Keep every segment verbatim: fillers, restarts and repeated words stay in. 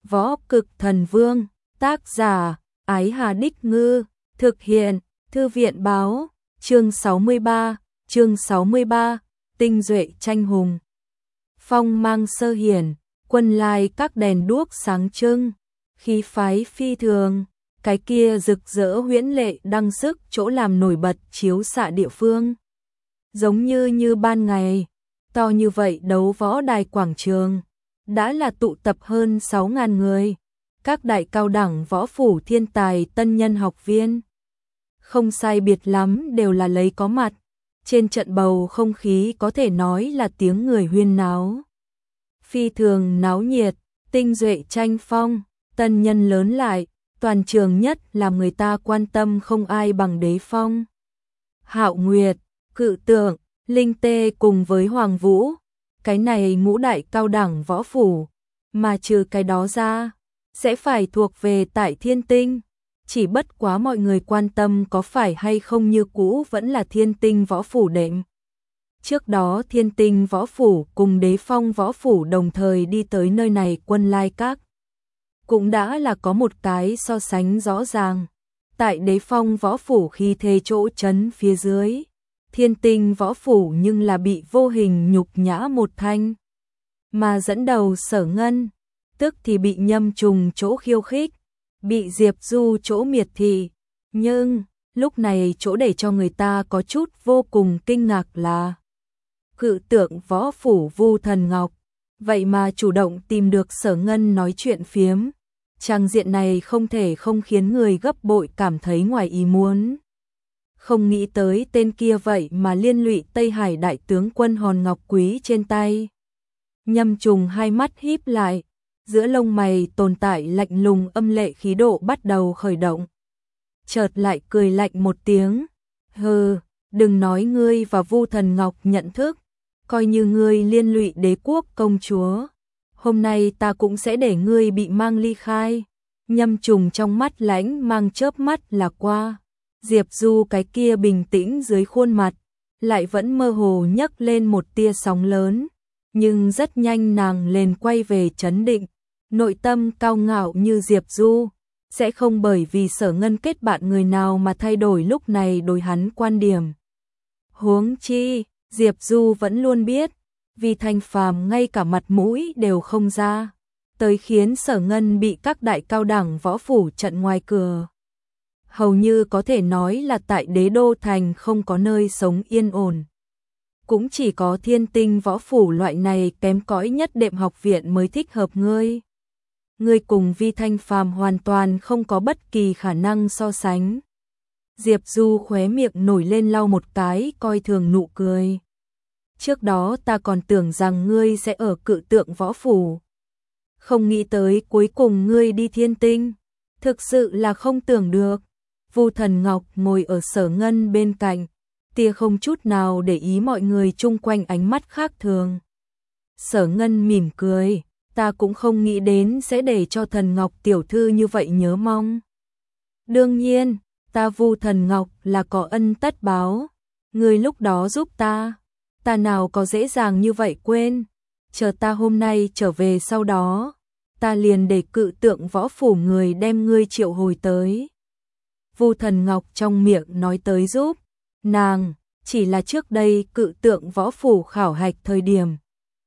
Võ Cực Thần Vương, tác giả, Ái Hà Đích Ngư, thực hiện, Thư viện báo, chương sáu mươi ba, chương sáu mươi ba, tinh duệ tranh hùng. Phong mang sơ hiển, quân lai các đèn đuốc sáng trưng, khí phái phi thường, cái kia rực rỡ huyễn lệ đăng sức chỗ làm nổi bật chiếu xạ địa phương. Giống như như ban ngày, to như vậy đấu võ đài quảng trường, đã là tụ tập hơn sáu nghìn người, các đại cao đẳng võ phủ thiên tài tân nhân học viên. Không sai biệt lắm đều là lấy có mặt, trên trận bầu không khí có thể nói là tiếng người huyên náo. Phi thường náo nhiệt, tinh duệ tranh phong, tân nhân lớn lại, toàn trường nhất làm người ta quan tâm không ai bằng Đế Phong. Hạo Nguyệt, Cự Tượng, Linh Tê cùng với Hoàng Vũ, cái này ngũ đại cao đẳng võ phủ, mà trừ cái đó ra, sẽ phải thuộc về tại Thiên Tinh. Chỉ bất quá mọi người quan tâm có phải hay không như cũ vẫn là Thiên Tinh võ phủ đệm. Trước đó Thiên Tinh võ phủ cùng Đế Phong võ phủ đồng thời đi tới nơi này quân lai các. Cũng đã là có một cái so sánh rõ ràng. Tại Đế Phong võ phủ khi thế chỗ chấn phía dưới, Thiên Tinh võ phủ nhưng là bị vô hình nhục nhã một thanh. Mà dẫn đầu Sở Ngân, tức thì bị Nhâm Trùng chỗ khiêu khích, bị Diệp Du chỗ miệt thị. Nhưng, lúc này chỗ để cho người ta có chút vô cùng kinh ngạc là Cự Tượng võ phủ Vu Thần Ngọc, vậy mà chủ động tìm được Sở Ngân nói chuyện phiếm. Trang diện này không thể không khiến người gấp bội cảm thấy ngoài ý muốn. Không nghĩ tới tên kia vậy mà liên lụy Tây Hải đại tướng quân hòn ngọc quý trên tay. Nhâm Trùng hai mắt híp lại, giữa lông mày tồn tại lạnh lùng âm lệ khí độ bắt đầu khởi động. Chợt lại cười lạnh một tiếng, hừ, đừng nói ngươi và Vu Thần Ngọc nhận thức, coi như ngươi liên lụy đế quốc công chúa, hôm nay ta cũng sẽ để ngươi bị mang ly khai. Nhâm Trùng trong mắt lãnh mang chớp mắt là qua. Diệp Du cái kia bình tĩnh dưới khuôn mặt, lại vẫn mơ hồ nhấc lên một tia sóng lớn, nhưng rất nhanh nàng liền quay về trấn định, nội tâm cao ngạo như Diệp Du, sẽ không bởi vì Sở Ngân kết bạn người nào mà thay đổi lúc này đối hắn quan điểm. Huống chi, Diệp Du vẫn luôn biết, vì Thanh Phàm ngay cả mặt mũi đều không ra, tới khiến Sở Ngân bị các đại cao đẳng võ phủ chặn ngoài cửa. Hầu như có thể nói là tại Đế Đô Thành không có nơi sống yên ổn. Cũng chỉ có Thiên Tinh võ phủ loại này kém cỏi nhất đệm học viện mới thích hợp ngươi. Ngươi cùng Vi Thanh Phàm hoàn toàn không có bất kỳ khả năng so sánh. Diệp Du khóe miệng nổi lên lau một cái coi thường nụ cười. Trước đó ta còn tưởng rằng ngươi sẽ ở Cự Tượng võ phủ. Không nghĩ tới cuối cùng ngươi đi Thiên Tinh. Thực sự là không tưởng được. Vu Thần Ngọc ngồi ở Sở Ngân bên cạnh, tia không chút nào để ý mọi người chung quanh ánh mắt khác thường. Sở Ngân mỉm cười, ta cũng không nghĩ đến sẽ để cho Thần Ngọc tiểu thư như vậy nhớ mong. Đương nhiên, ta Vu Thần Ngọc là có ân tất báo, người lúc đó giúp ta, ta nào có dễ dàng như vậy quên, chờ ta hôm nay trở về sau đó, ta liền để Cự Tượng võ phủ người đem ngươi triệu hồi tới. Vu Thần Ngọc trong miệng nói tới giúp, nàng, chỉ là trước đây Cự Tượng võ phủ khảo hạch thời điểm.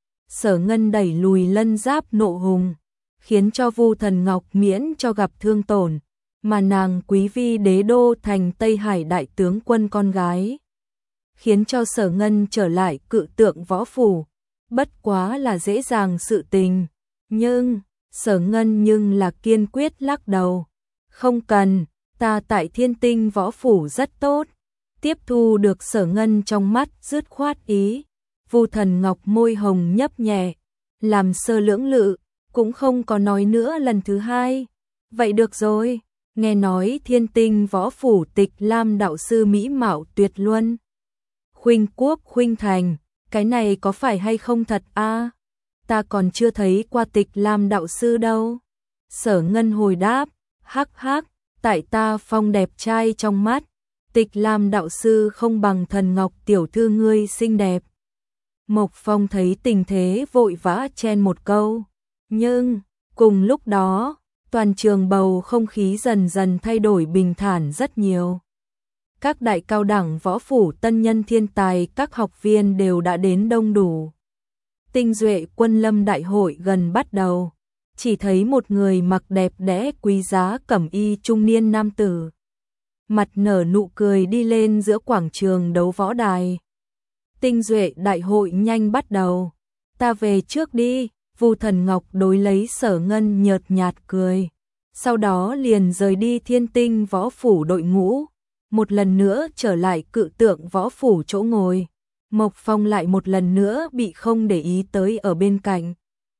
Sở Ngân đẩy lùi lân giáp nộ hùng, khiến cho Vu Thần Ngọc miễn cho gặp thương tổn, mà nàng quý vi Đế Đô Thành Tây Hải đại tướng quân con gái. Khiến cho Sở Ngân trở lại Cự Tượng võ phủ, bất quá là dễ dàng sự tình, nhưng, Sở Ngân nhưng là kiên quyết lắc đầu. Không cần. Ta tại Thiên Tinh võ phủ rất tốt. Tiếp thu được Sở Ngân trong mắt dứt khoát ý. Vu Thần Ngọc môi hồng nhấp nhẹ, làm sơ lưỡng lự, cũng không có nói nữa lần thứ hai. Vậy được rồi, nghe nói Thiên Tinh võ phủ Tịch Lam đạo sư mỹ mạo tuyệt luân. Khuynh quốc khuynh thành, cái này có phải hay không thật a? À? Ta còn chưa thấy qua Tịch Lam đạo sư đâu. Sở Ngân hồi đáp, hắc hắc. Tại ta phong đẹp trai trong mắt, Tịch Lam đạo sư không bằng Thần Ngọc tiểu thư ngươi xinh đẹp. Mộc Phong thấy tình thế vội vã chen một câu, nhưng Cùng lúc đó, toàn trường bầu không khí dần dần thay đổi bình thản rất nhiều. Các đại cao đẳng võ phủ tân nhân thiên tài, các học viên đều đã đến đông đủ. Tinh Duệ Quân Lâm đại hội gần bắt đầu, chỉ thấy một người mặc đẹp đẽ quý giá cẩm y trung niên nam tử, mặt nở nụ cười đi lên giữa quảng trường đấu võ đài. Tinh Duệ đại hội nhanh bắt đầu, ta về trước đi. Vu Thần Ngọc đối lấy Sở Ngân nhợt nhạt cười, sau đó liền rời đi Thiên Tinh võ phủ đội ngũ, một lần nữa trở lại Cự Tượng võ phủ chỗ ngồi. Mộc Phong lại một lần nữa bị không để ý tới ở bên cạnh.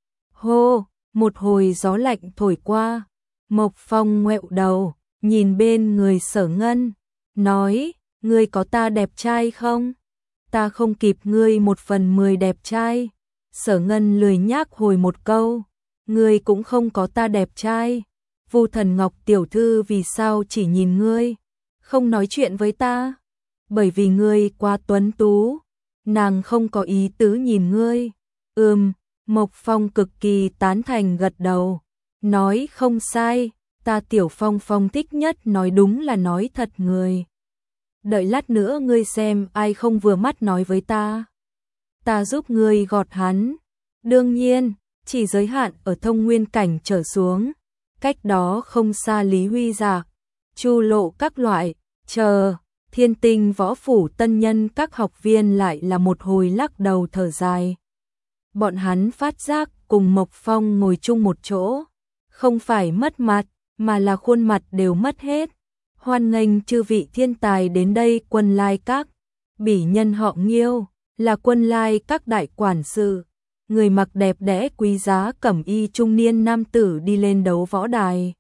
Hô, một hồi gió lạnh thổi qua, Mộc Phong ngoẹo đầu, nhìn bên người Sở Ngân, nói, ngươi có ta đẹp trai không? Ta không kịp ngươi một phần mười đẹp trai. Sở Ngân lười nhác hồi một câu, ngươi cũng không có ta đẹp trai. Vu Thần Ngọc tiểu thư vì sao chỉ nhìn ngươi, không nói chuyện với ta? Bởi vì ngươi quá tuấn tú, nàng không có ý tứ nhìn ngươi. Ừm, Mộc Phong cực kỳ tán thành gật đầu, nói không sai, ta Tiểu Phong Phong thích nhất nói đúng là nói thật người. Đợi lát nữa ngươi xem ai không vừa mắt nói với ta. Ta giúp ngươi gọt hắn. Đương nhiên, chỉ giới hạn ở thông nguyên cảnh trở xuống. Cách đó không xa Lý Huy Giạc, Chu Lộ các loại, chờ, Thiên Tinh võ phủ tân nhân các học viên lại là một hồi lắc đầu thở dài. Bọn hắn phát giác cùng Mộc Phong ngồi chung một chỗ, không phải mất mặt, mà là khuôn mặt đều mất hết. Hoan nghênh chư vị thiên tài đến đây Quân Lai Các. Bỉ nhân họ Nghiêu, là Quân Lai Các đại quản sự. Người mặc đẹp đẽ quý giá cẩm y trung niên nam tử đi lên đấu võ đài.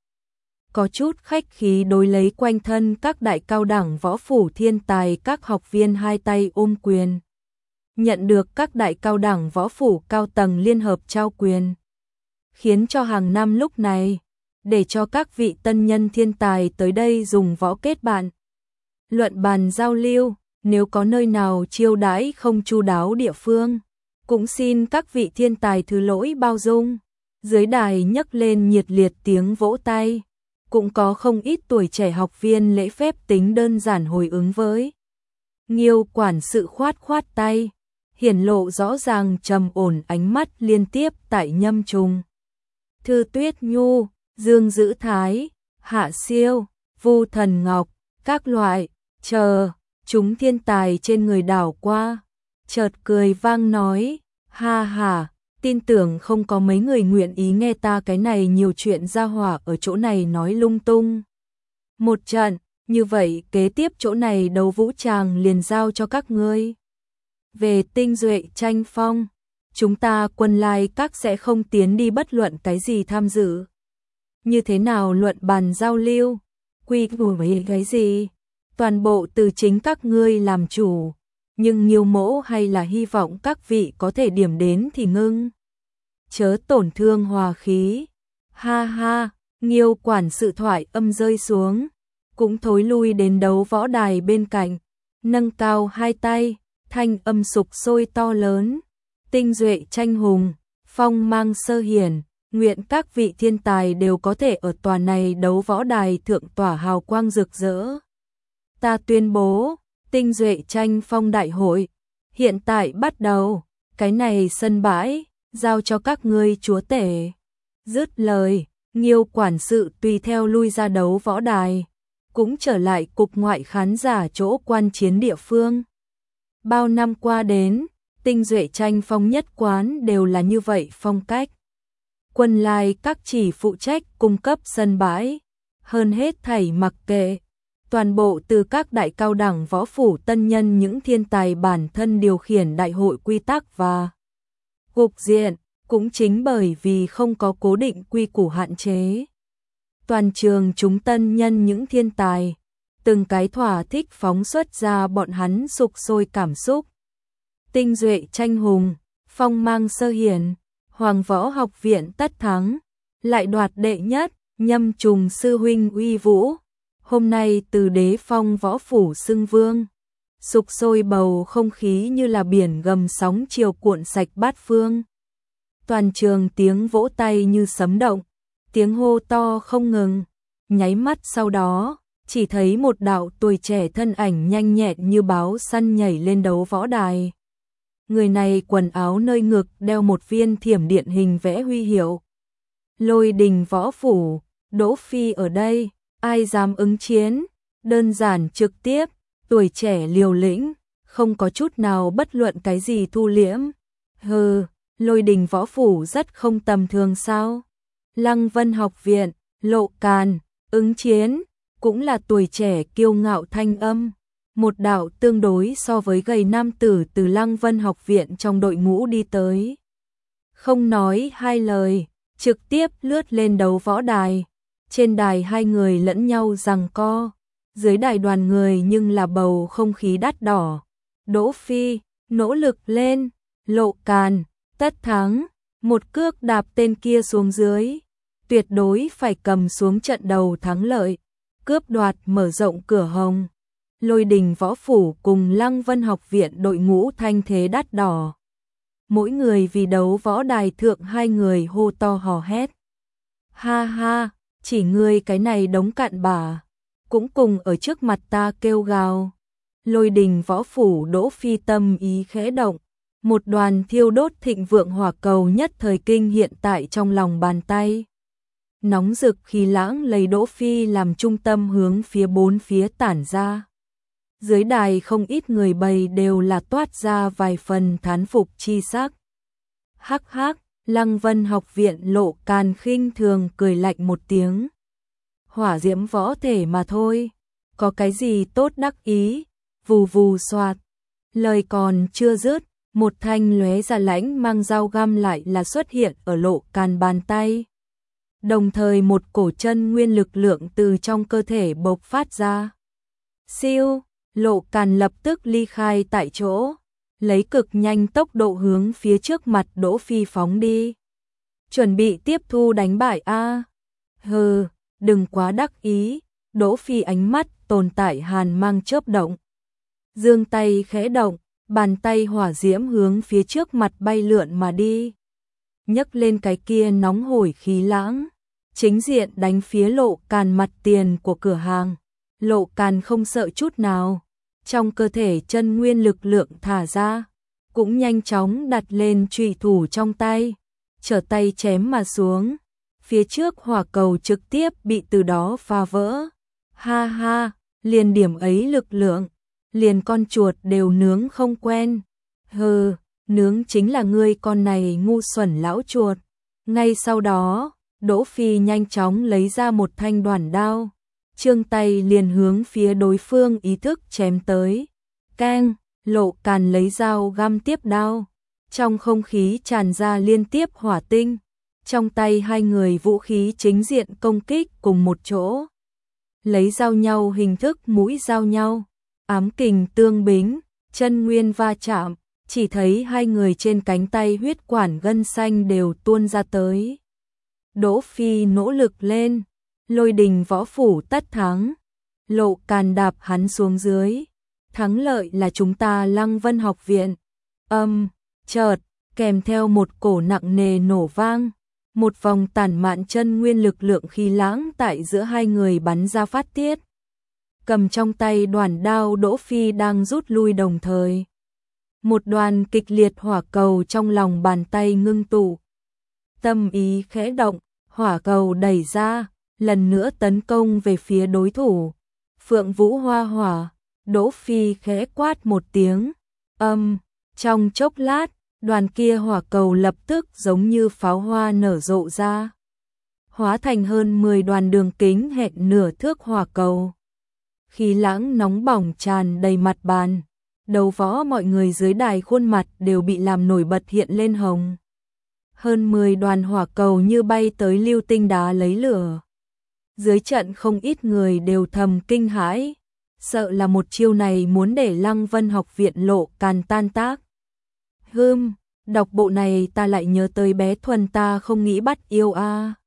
Có chút khách khí đối lấy quanh thân các đại cao đẳng võ phủ thiên tài, các học viên hai tay ôm quyền. Nhận được các đại cao đẳng võ phủ cao tầng liên hợp trao quyền. Khiến cho hàng năm lúc này, để cho các vị tân nhân thiên tài tới đây dùng võ kết bạn. Luận bàn giao lưu, nếu có nơi nào chiêu đãi không chu đáo địa phương, cũng xin các vị thiên tài thứ lỗi bao dung. Dưới đài nhấc lên nhiệt liệt tiếng vỗ tay, cũng có không ít tuổi trẻ học viên lễ phép tính đơn giản hồi ứng với. Nghiêu quản sự khoát khoát tay, hiển lộ rõ ràng trầm ổn ánh mắt liên tiếp tại Nhâm Trùng, Thư Tuyết Nhu, Dương Dữ Thái, Hạ Siêu, Vu Thần Ngọc, các loại, chờ, chúng thiên tài trên người đảo qua, chợt cười vang nói, ha ha, tin tưởng không có mấy người nguyện ý nghe ta cái này nhiều chuyện ra hỏa ở chỗ này nói lung tung. Một trận, như vậy kế tiếp chỗ này đấu vũ tràng liền giao cho các ngươi. Về Tinh Duệ tranh phong, chúng ta Quân Lai Các sẽ không tiến đi bất luận cái gì tham dự. Như thế nào luận bàn giao lưu, quy củ với cái gì, toàn bộ từ chính các ngươi làm chủ, nhưng Nghiêu mỗ hay là hy vọng các vị có thể điểm đến thì ngưng, chớ tổn thương hòa khí. Ha ha, Nghiêu quản sự thoại âm rơi xuống, cũng thối lui đến đấu võ đài bên cạnh, nâng cao hai tay, thanh âm sục sôi to lớn. Tinh Duệ tranh hùng, phong mang sơ hiển, nguyện các vị thiên tài đều có thể ở tòa này đấu võ đài thượng tỏa hào quang rực rỡ. Ta tuyên bố, Tinh Duệ tranh phong đại hội, hiện tại bắt đầu, cái này sân bãi, giao cho các ngươi chúa tể. Dứt lời, Nghiêu quản sự tùy theo lui ra đấu võ đài, cũng trở lại cục ngoại khán giả chỗ quan chiến địa phương. Bao năm qua đến, Tinh Duệ tranh phong nhất quán đều là như vậy phong cách. Quân Lai Các chỉ phụ trách cung cấp sân bãi, hơn hết thảy mặc kệ, toàn bộ từ các đại cao đẳng võ phủ tân nhân những thiên tài bản thân điều khiển đại hội quy tắc và cục diện, cũng chính bởi vì không có cố định quy củ hạn chế. Toàn trường chúng tân nhân những thiên tài, từng cái thỏa thích phóng xuất ra bọn hắn sục sôi cảm xúc. Tinh Duệ tranh hùng, phong mang sơ hiển, Hoàng Võ Học viện tất thắng, lại đoạt đệ nhất, Nhâm Trùng sư huynh uy vũ. Hôm nay từ Đế Phong võ phủ xưng vương, sục sôi bầu không khí như là biển gầm sóng chiều cuộn sạch bát phương. Toàn trường tiếng vỗ tay như sấm động, tiếng hô to không ngừng. Nháy mắt sau đó, chỉ thấy một đạo tuổi trẻ thân ảnh nhanh nhẹn như báo săn nhảy lên đấu võ đài. Người này quần áo nơi ngực đeo một viên thiểm điện hình vẽ huy hiệu. Lôi Đình Võ Phủ, Đỗ Phi ở đây, ai dám ứng chiến, đơn giản trực tiếp, tuổi trẻ liều lĩnh, không có chút nào bất luận cái gì thu liễm. Hừ, Lôi Đình Võ Phủ rất không tầm thường sao? Lăng Vân Học Viện, Lộ Càn, ứng chiến, cũng là tuổi trẻ kiêu ngạo thanh âm. Một đạo tương đối so với gầy nam tử từ Lăng Vân Học Viện trong đội ngũ đi tới. Không nói hai lời, trực tiếp lướt lên đấu võ đài. Trên đài hai người lẫn nhau giằng co, dưới đài đoàn người nhưng là bầu không khí đắt đỏ. Đỗ Phi, nỗ lực lên, Lộ Càn, tất thắng, một cước đạp tên kia xuống dưới, tuyệt đối phải cầm xuống trận đầu thắng lợi, cướp đoạt mở rộng cửa hồng. Lôi Đình Võ Phủ cùng Lăng Vân Học Viện đội ngũ thanh thế đắt đỏ. Mỗi người vì đấu võ đài thượng hai người hô to hò hét. Ha ha, chỉ ngươi cái này đống cặn bã, cũng cùng ở trước mặt ta kêu gào. Lôi Đình Võ Phủ Đỗ Phi tâm ý khẽ động, một đoàn thiêu đốt thịnh vượng hỏa cầu nhất thời kinh hiện tại trong lòng bàn tay. Nóng rực khí lãng lấy Đỗ Phi làm trung tâm hướng phía bốn phía tản ra. Dưới đài không ít người bầy đều là toát ra vài phần thán phục chi sắc. Hắc hắc, Lăng Vân Học Viện Lộ Càn khinh thường cười lạnh một tiếng. Hỏa diễm võ thể mà thôi, có cái gì tốt đắc ý, vù vù xoạt. Lời còn chưa dứt, một thanh lóe ra lãnh mang dao găm lại là xuất hiện ở Lộ Càn bàn tay. Đồng thời một cổ chân nguyên lực lượng từ trong cơ thể bộc phát ra. Siêu, Lộ Càn lập tức ly khai tại chỗ, lấy cực nhanh tốc độ hướng phía trước mặt Đỗ Phi phóng đi. Chuẩn bị tiếp thu đánh bại a. Hừ, đừng quá đắc ý, Đỗ Phi ánh mắt tồn tại hàn mang chớp động. Giương tay khẽ động, bàn tay hỏa diễm hướng phía trước mặt bay lượn mà đi. Nhấc lên cái kia nóng hổi khí lãng, chính diện đánh phía Lộ Càn mặt tiền của cửa hàng. Lộ Càn không sợ chút nào, trong cơ thể chân nguyên lực lượng thả ra, cũng nhanh chóng đặt lên chùy thủ trong tay, trở tay chém mà xuống. Phía trước hỏa cầu trực tiếp bị từ đó phá vỡ. Ha ha, liền điểm ấy lực lượng, liền con chuột đều nướng không quen. Hừ, nướng chính là ngươi con này ngu xuẩn lão chuột. Ngay sau đó, Đỗ Phi nhanh chóng lấy ra một thanh đoản đao, trương tay liền hướng phía đối phương ý thức chém tới. Keng, Lộ Càn lấy dao găm tiếp đao, trong không khí tràn ra liên tiếp hỏa tinh. Trong tay hai người vũ khí chính diện công kích cùng một chỗ, lấy giao nhau hình thức mũi giao nhau, ám kình tương bính, chân nguyên va chạm, chỉ thấy hai người trên cánh tay huyết quản gân xanh đều tuôn ra tới. Đỗ Phi nỗ lực lên, Lôi Đình Võ Phủ tất thắng. Lộ Càn đạp hắn xuống dưới. Thắng lợi là chúng ta Lăng Vân Học Viện. Âm, um, chợt, kèm theo một cổ nặng nề nổ vang. Một vòng tản mạn chân nguyên lực lượng khí lãng tại giữa hai người bắn ra phát tiết. Cầm trong tay đoản đao Đỗ Phi đang rút lui đồng thời. Một đoàn kịch liệt hỏa cầu trong lòng bàn tay ngưng tụ. Tâm ý khẽ động, hỏa cầu đẩy ra, lần nữa tấn công về phía đối thủ. Phượng Vũ Hoa Hỏa, Đỗ Phi khẽ quát một tiếng. Âm, um, trong chốc lát, đoàn kia hỏa cầu lập tức giống như pháo hoa nở rộ ra, hóa thành hơn mười đoàn đường kính hẹn nửa thước hỏa cầu. Khí lãng nóng bỏng tràn đầy mặt bàn, đầu võ mọi người dưới đài khuôn mặt đều bị làm nổi bật hiện lên hồng. Hơn mười đoàn hỏa cầu như bay tới lưu tinh đá lấy lửa. Dưới trận không ít người đều thầm kinh hãi, sợ là một chiêu này muốn để Lăng Vân Học Viện Lộ Càn tan tác. Hừm, đọc bộ này ta lại nhớ tới bé Thuần ta không nghĩ bắt yêu a. À.